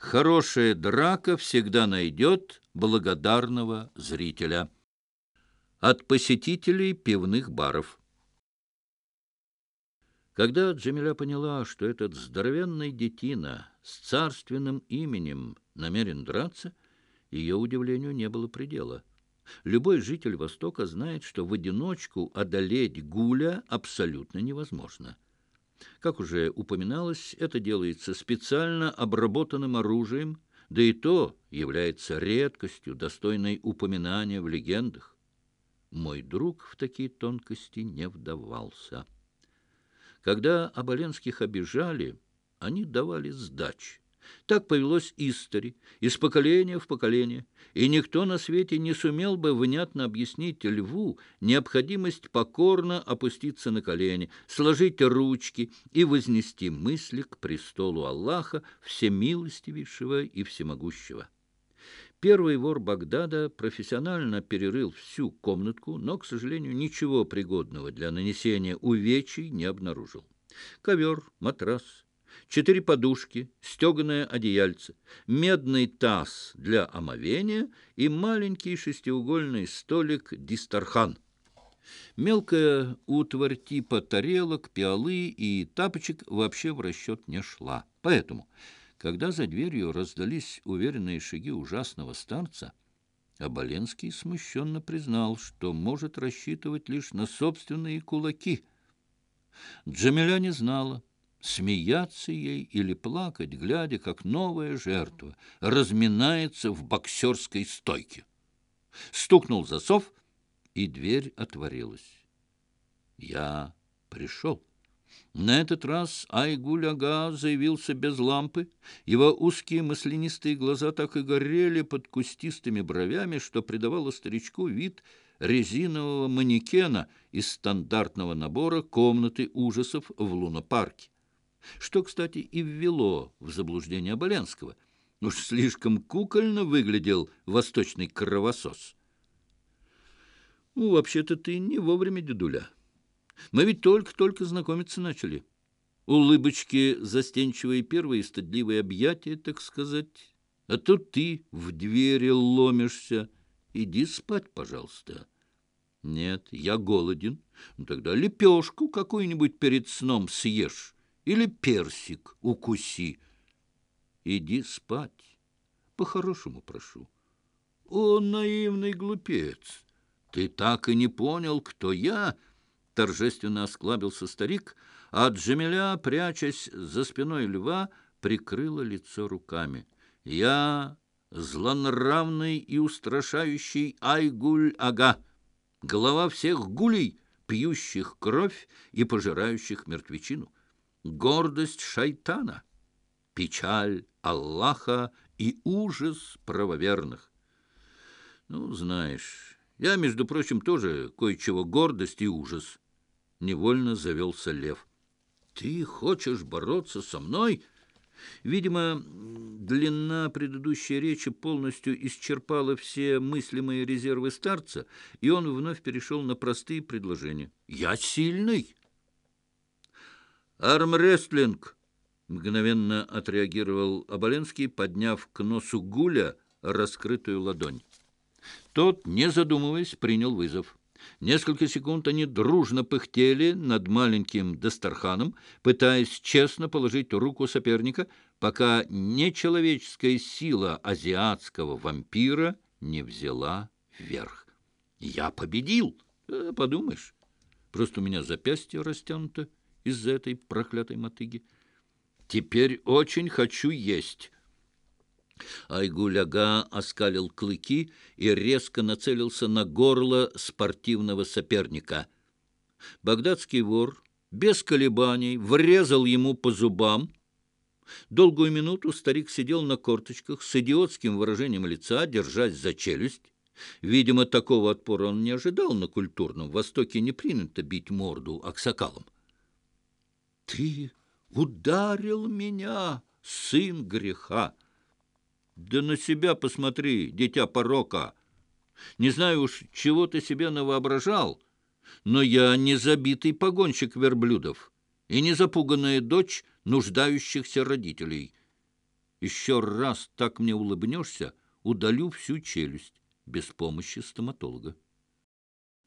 Хорошая драка всегда найдет благодарного зрителя. От посетителей пивных баров. Когда Джамиля поняла, что этот здоровенный детина с царственным именем намерен драться, ее удивлению не было предела. Любой житель Востока знает, что в одиночку одолеть Гуля абсолютно невозможно. Как уже упоминалось, это делается специально обработанным оружием, да и то является редкостью, достойной упоминания в легендах. Мой друг в такие тонкости не вдавался. Когда оболенских обижали, они давали сдачи. Так повелось истори, из поколения в поколение, и никто на свете не сумел бы внятно объяснить льву необходимость покорно опуститься на колени, сложить ручки и вознести мысли к престолу Аллаха, всемилостивейшего и всемогущего. Первый вор Багдада профессионально перерыл всю комнатку, но, к сожалению, ничего пригодного для нанесения увечий не обнаружил. Ковер, матрас, 4 подушки, стеганое одеяльце, медный таз для омовения и маленький шестиугольный столик дистархан. Мелкая утварь типа тарелок, пиалы и тапочек вообще в расчет не шла. Поэтому, когда за дверью раздались уверенные шаги ужасного старца, Оболенский смущенно признал, что может рассчитывать лишь на собственные кулаки. Джамиля не знала, смеяться ей или плакать, глядя, как новая жертва разминается в боксерской стойке. Стукнул засов, и дверь отворилась. Я пришел. На этот раз Айгуль-ага заявился без лампы. Его узкие маслянистые глаза так и горели под кустистыми бровями, что придавало старичку вид резинового манекена из стандартного набора комнаты ужасов в лунопарке. Что, кстати, и ввело в заблуждение Оболенского. Уж слишком кукольно выглядел восточный кровосос. Ну, вообще-то ты не вовремя, дедуля. Мы ведь только-только знакомиться начали. Улыбочки застенчивые первые, стыдливые объятия, так сказать. А тут ты в двери ломишься. Иди спать, пожалуйста. Нет, я голоден. Ну, тогда лепешку какую-нибудь перед сном съешь. Или персик укуси. Иди спать. По-хорошему прошу. О, наивный глупец! Ты так и не понял, кто я? Торжественно осклабился старик, а Джамиля, прячась за спиной льва, прикрыла лицо руками. Я злонравный и устрашающий Айгуль-ага, глава всех гулей, пьющих кровь и пожирающих мертвечину, гордость шайтана, печаль Аллаха и ужас правоверных. Ну, знаешь, я, между прочим, тоже кое-чего гордость и ужас. Невольно завелся лев. Ты хочешь бороться со мной? Видимо, длина предыдущей речи полностью исчерпала все мыслимые резервы старца, и он вновь перешел на простые предложения. Я сильный. Армрестлинг! Мгновенно отреагировал Оболенский, подняв к носу Гуля раскрытую ладонь. Тот, не задумываясь, принял вызов. Несколько секунд они дружно пыхтели над маленьким дастарханом, пытаясь честно положить руку соперника, пока нечеловеческая сила азиатского вампира не взяла верх. «Я победил!» «Подумаешь, просто у меня запястье растянуто из-за этой проклятой мотыги. Теперь очень хочу есть». Айгуль-ага оскалил клыки и резко нацелился на горло спортивного соперника. Багдадский вор без колебаний врезал ему по зубам. Долгую минуту старик сидел на корточках с идиотским выражением лица, держась за челюсть. Видимо, такого отпора он не ожидал. На культурном Востоке не принято бить морду аксакалом. — Ты ударил меня, сын греха! Да на себя посмотри, дитя порока. Не знаю уж, чего ты себе навоображал, но я не забитый погонщик верблюдов и не запуганная дочь нуждающихся родителей. Еще раз так мне улыбнешься, удалю всю челюсть без помощи стоматолога.